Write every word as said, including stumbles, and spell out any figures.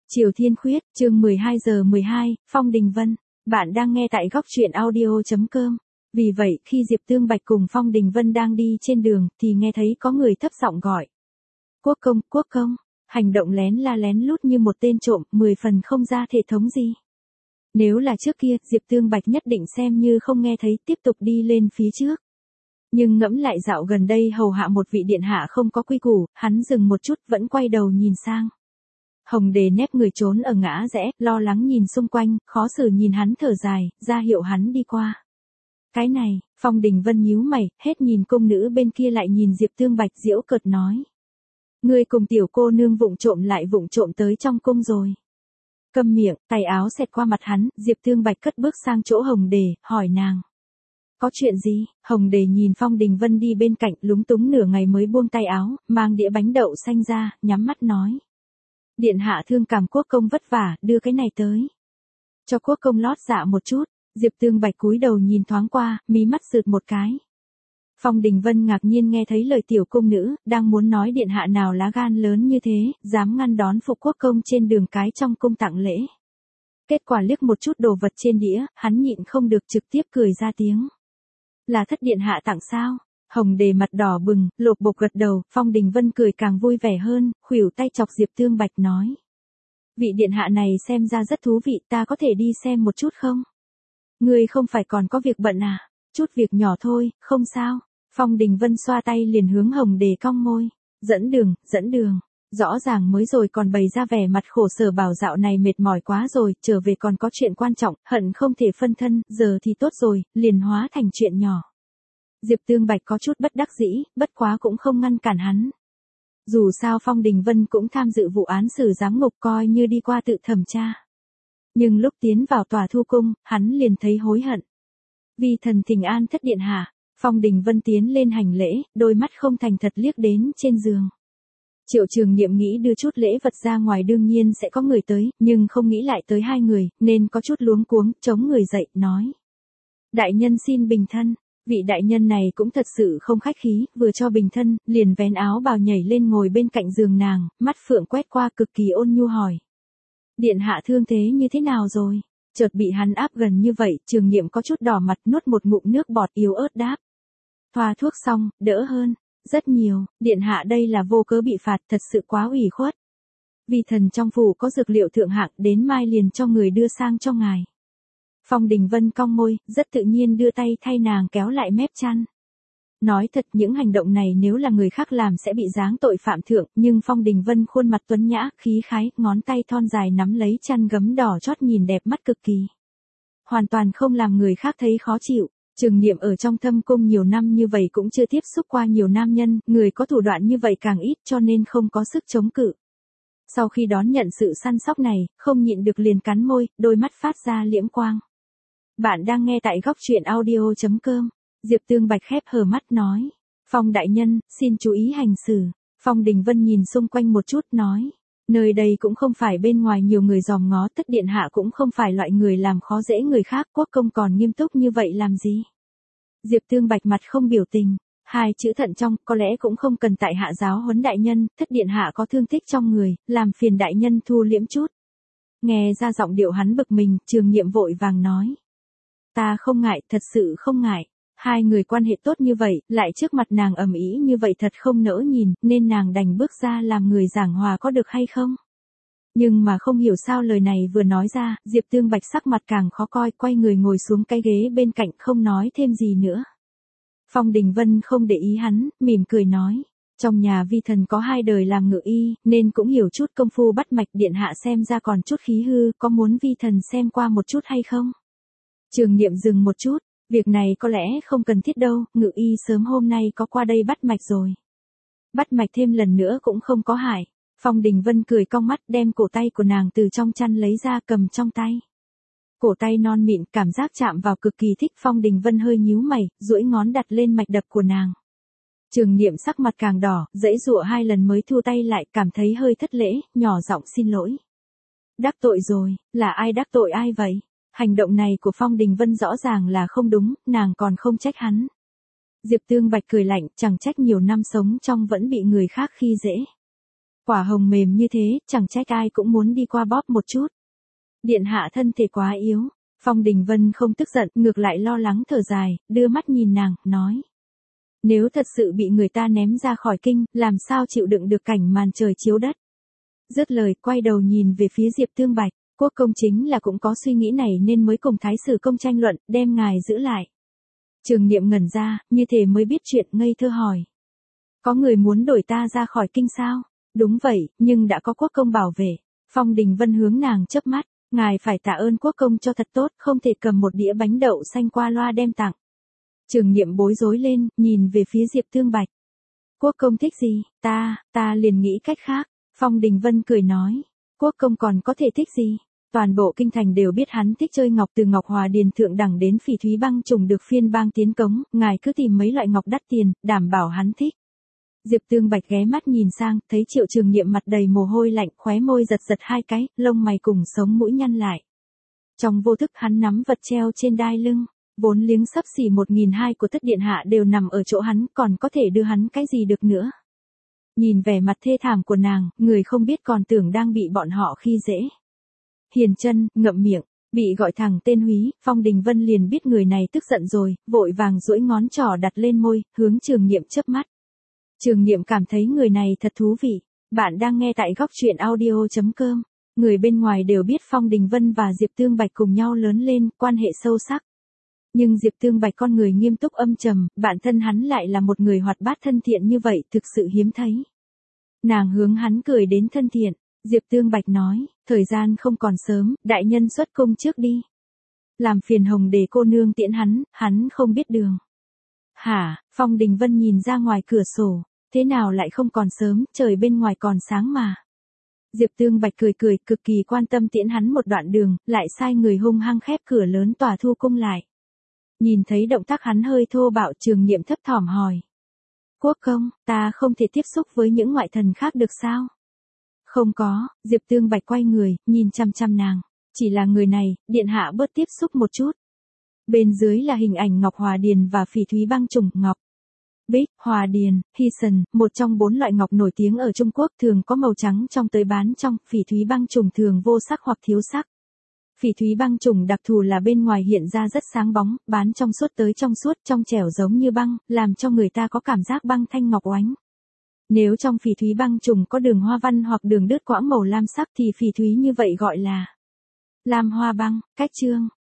Triều Thiên Khuyết, chương mười hai giờ mười hai, Phong Đình Vân. Bạn đang nghe tại góc truyện audio chấm com. Vì vậy, khi Diệp Tương Bạch cùng Phong Đình Vân đang đi trên đường, thì nghe thấy có người thấp giọng gọi. Quốc công, quốc công, hành động lén la lén lút như một tên trộm, mười phần không ra thể thống gì. Nếu là trước kia, Diệp Tương Bạch nhất định xem như không nghe thấy, tiếp tục đi lên phía trước. Nhưng ngẫm lại dạo gần đây hầu hạ một vị điện hạ không có quy củ, hắn dừng một chút vẫn quay đầu nhìn sang. Hồng Đề nép người trốn ở ngã rẽ, lo lắng nhìn xung quanh, khó xử nhìn hắn thở dài, ra hiệu hắn đi qua. Cái này, Phong Đình Vân nhíu mày, hết nhìn công nữ bên kia lại nhìn Diệp Tương Bạch giễu cợt nói. Ngươi cùng tiểu cô nương vụng trộm lại vụng trộm tới trong cung rồi. Câm miệng, tay áo xẹt qua mặt hắn, Diệp Tương Bạch cất bước sang chỗ Hồng Đề, hỏi nàng. Có chuyện gì? Hồng Đề nhìn Phong Đình Vân đi bên cạnh, lúng túng nửa ngày mới buông tay áo, mang đĩa bánh đậu xanh ra, nhắm mắt nói. Điện hạ thương cảm quốc công vất vả, đưa cái này tới. Cho quốc công lót dạ một chút. Diệp Tương Bạch cúi đầu nhìn thoáng qua, mí mắt sượt một cái. Phong Đình Vân ngạc nhiên nghe thấy lời tiểu cung nữ, đang muốn nói điện hạ nào lá gan lớn như thế, dám ngăn đón phục quốc công trên đường cái trong cung tặng lễ. Kết quả liếc một chút đồ vật trên đĩa, hắn nhịn không được trực tiếp cười ra tiếng. Là thất điện hạ tặng sao? Hồng Đề mặt đỏ bừng, lột bột gật đầu, Phong Đình Vân cười càng vui vẻ hơn, khuỷu tay chọc Diệp Tương Bạch nói. Vị điện hạ này xem ra rất thú vị, ta có thể đi xem một chút không? Ngươi không phải còn có việc bận à? Chút việc nhỏ thôi, không sao. Phong Đình Vân xoa tay liền hướng Hồng Đề cong môi. Dẫn đường, dẫn đường. Rõ ràng mới rồi còn bày ra vẻ mặt khổ sở bảo dạo này mệt mỏi quá rồi, trở về còn có chuyện quan trọng, hận không thể phân thân, giờ thì tốt rồi, liền hóa thành chuyện nhỏ. Diệp Tương Bạch có chút bất đắc dĩ, bất quá cũng không ngăn cản hắn. Dù sao Phong Đình Vân cũng tham dự vụ án xử giám ngục coi như đi qua tự thẩm tra. Nhưng lúc tiến vào tòa thu cung, hắn liền thấy hối hận. Vì thần thỉnh an thất điện hạ, Phong Đình Vân tiến lên hành lễ, đôi mắt không thành thật liếc đến trên giường. Triệu Trường Niệm nghĩ đưa chút lễ vật ra ngoài đương nhiên sẽ có người tới, nhưng không nghĩ lại tới hai người, nên có chút luống cuống, chống người dậy, nói. Đại nhân xin bình thân. Vị đại nhân này cũng thật sự không khách khí, vừa cho bình thân, liền vén áo bào nhảy lên ngồi bên cạnh giường nàng, mắt phượng quét qua cực kỳ ôn nhu hỏi. Điện hạ thương thế như thế nào rồi? Chợt bị hắn áp gần như vậy, Trường Niệm có chút đỏ mặt nuốt một ngụm nước bọt yếu ớt đáp. Thoa thuốc xong, đỡ hơn, rất nhiều, điện hạ đây là vô cớ bị phạt thật sự quá ủy khuất. Vì thần trong phủ có dược liệu thượng hạng đến mai liền cho người đưa sang cho ngài. Phong Đình Vân cong môi, rất tự nhiên đưa tay thay nàng kéo lại mép chăn. Nói thật những hành động này nếu là người khác làm sẽ bị giáng tội phạm thượng, nhưng Phong Đình Vân khuôn mặt tuấn nhã, khí khái, ngón tay thon dài nắm lấy chăn gấm đỏ chót nhìn đẹp mắt cực kỳ. Hoàn toàn không làm người khác thấy khó chịu. Trường Niệm ở trong thâm cung nhiều năm như vậy cũng chưa tiếp xúc qua nhiều nam nhân, người có thủ đoạn như vậy càng ít cho nên không có sức chống cự. Sau khi đón nhận sự săn sóc này, không nhịn được liền cắn môi, đôi mắt phát ra liễm quang. Bạn đang nghe tại góc truyện audio chấm com. Diệp Tương Bạch khép hờ mắt nói. Phong đại nhân, xin chú ý hành xử. Phong Đình Vân nhìn xung quanh một chút nói. Nơi đây cũng không phải bên ngoài nhiều người dòm ngó, tất điện hạ cũng không phải loại người làm khó dễ người khác, quốc công còn nghiêm túc như vậy làm gì? Diệp Tương Bạch mặt không biểu tình. Hai chữ thận trong, có lẽ cũng không cần tại hạ giáo huấn đại nhân, thất điện hạ có thương tích trong người, làm phiền đại nhân thu liễm chút. Nghe ra giọng điệu hắn bực mình, Trường Niệm vội vàng nói. Ta không ngại, thật sự không ngại. Hai người quan hệ tốt như vậy, lại trước mặt nàng ầm ĩ như vậy thật không nỡ nhìn, nên nàng đành bước ra làm người giảng hòa có được hay không? Nhưng mà không hiểu sao lời này vừa nói ra, Diệp Tương Bạch sắc mặt càng khó coi, quay người ngồi xuống cái ghế bên cạnh không nói thêm gì nữa. Phong Đình Vân không để ý hắn, mỉm cười nói. Trong nhà vi thần có hai đời làm ngự y, nên cũng hiểu chút công phu bắt mạch điện hạ xem ra còn chút khí hư, có muốn vi thần xem qua một chút hay không? Trường Niệm dừng một chút, việc này có lẽ không cần thiết đâu, ngự y sớm hôm nay có qua đây bắt mạch rồi. Bắt mạch thêm lần nữa cũng không có hại. Phong Đình Vân cười cong mắt đem cổ tay của nàng từ trong chăn lấy ra cầm trong tay. Cổ tay non mịn cảm giác chạm vào cực kỳ thích. Phong Đình Vân hơi nhíu mày, duỗi ngón đặt lên mạch đập của nàng. Trường Niệm sắc mặt càng đỏ, giãy giụa hai lần mới thu tay lại, cảm thấy hơi thất lễ, nhỏ giọng xin lỗi. Đắc tội rồi, là ai đắc tội ai vậy? Hành động này của Phong Đình Vân rõ ràng là không đúng, nàng còn không trách hắn. Diệp Tương Bạch cười lạnh, chẳng trách nhiều năm sống trong vẫn bị người khác khi dễ. Quả hồng mềm như thế, chẳng trách ai cũng muốn đi qua bóp một chút. Điện hạ thân thể quá yếu. Phong Đình Vân không tức giận, ngược lại lo lắng thở dài, đưa mắt nhìn nàng, nói. Nếu thật sự bị người ta ném ra khỏi kinh, làm sao chịu đựng được cảnh màn trời chiếu đất. Dứt lời, quay đầu nhìn về phía Diệp Tương Bạch, quốc công chính là cũng có suy nghĩ này nên mới cùng Thái Sử Công tranh luận, đem ngài giữ lại. Trường Niệm ngẩn ra, như thế mới biết chuyện, ngây thơ hỏi. Có người muốn đổi ta ra khỏi kinh sao? Đúng vậy, nhưng đã có quốc công bảo vệ. Phong Đình Vân hướng nàng chớp mắt, ngài phải tạ ơn quốc công cho thật tốt, không thể cầm một đĩa bánh đậu xanh qua loa đem tặng. Trường Niệm bối rối lên, nhìn về phía Diệp Tương Bạch. Quốc công thích gì, ta, ta liền nghĩ cách khác. Phong Đình Vân cười nói, quốc công còn có thể thích gì? Toàn bộ kinh thành đều biết hắn thích chơi ngọc, từ ngọc hòa điền thượng đẳng đến phỉ thúy băng trùng được phiên bang tiến cống, ngài cứ tìm mấy loại ngọc đắt tiền, đảm bảo hắn thích. Diệp Tương Bạch ghé mắt nhìn sang, thấy Triệu Trường Niệm mặt đầy mồ hôi lạnh, khóe môi giật giật hai cái, lông mày cùng sống mũi nhăn lại. Trong vô thức hắn nắm vật treo trên đai lưng, vốn liếng xấp xỉ một nghìn hai của Tất điện hạ đều nằm ở chỗ hắn, còn có thể đưa hắn cái gì được nữa. Nhìn vẻ mặt thê thảm của nàng, người không biết còn tưởng đang bị bọn họ khi dễ. Hiền Chân ngậm miệng, bị gọi thẳng tên Húy, Phong Đình Vân liền biết người này tức giận rồi, vội vàng duỗi ngón trỏ đặt lên môi, hướng Trường Niệm chớp mắt. Trường Niệm cảm thấy người này thật thú vị. Bạn đang nghe tại góc truyện audio chấm com. Người bên ngoài đều biết Phong Đình Vân và Diệp Tương Bạch cùng nhau lớn lên, quan hệ sâu sắc. Nhưng Diệp Tương Bạch con người nghiêm túc âm trầm, bản thân hắn lại là một người hoạt bát thân thiện như vậy, thực sự hiếm thấy. Nàng hướng hắn cười đến thân thiện. Diệp Tương Bạch nói, thời gian không còn sớm, đại nhân xuất cung trước đi. Làm phiền Hồng Đề cô nương tiễn hắn, hắn không biết đường. Hả? Phong Đình Vân nhìn ra ngoài cửa sổ, thế nào lại không còn sớm, trời bên ngoài còn sáng mà. Diệp Tương Bạch cười cười, cực kỳ quan tâm tiễn hắn một đoạn đường, lại sai người hung hăng khép cửa lớn tòa thu cung lại. Nhìn thấy động tác hắn hơi thô bạo, Trường Niệm thấp thỏm hỏi. Quốc công, ta không thể tiếp xúc với những ngoại thần khác được sao? Không có, Diệp Tương Bạch quay người, nhìn chăm chăm nàng. Chỉ là người này, điện hạ bớt tiếp xúc một chút. Bên dưới là hình ảnh ngọc hòa điền và phỉ thúy băng trùng ngọc. Bích, hòa điền, hy sần, một trong bốn loại ngọc nổi tiếng ở Trung Quốc, thường có màu trắng trong tới bán trong, phỉ thúy băng trùng thường vô sắc hoặc thiếu sắc. Phỉ thúy băng trùng đặc thù là bên ngoài hiện ra rất sáng bóng, bán trong suốt tới trong suốt, trong trẻo giống như băng, làm cho người ta có cảm giác băng thanh ngọc oánh. Nếu trong phỉ thúy băng trùng có đường hoa văn hoặc đường đứt quãng màu lam sắc thì phỉ thúy như vậy gọi là lam hoa băng. Cách chương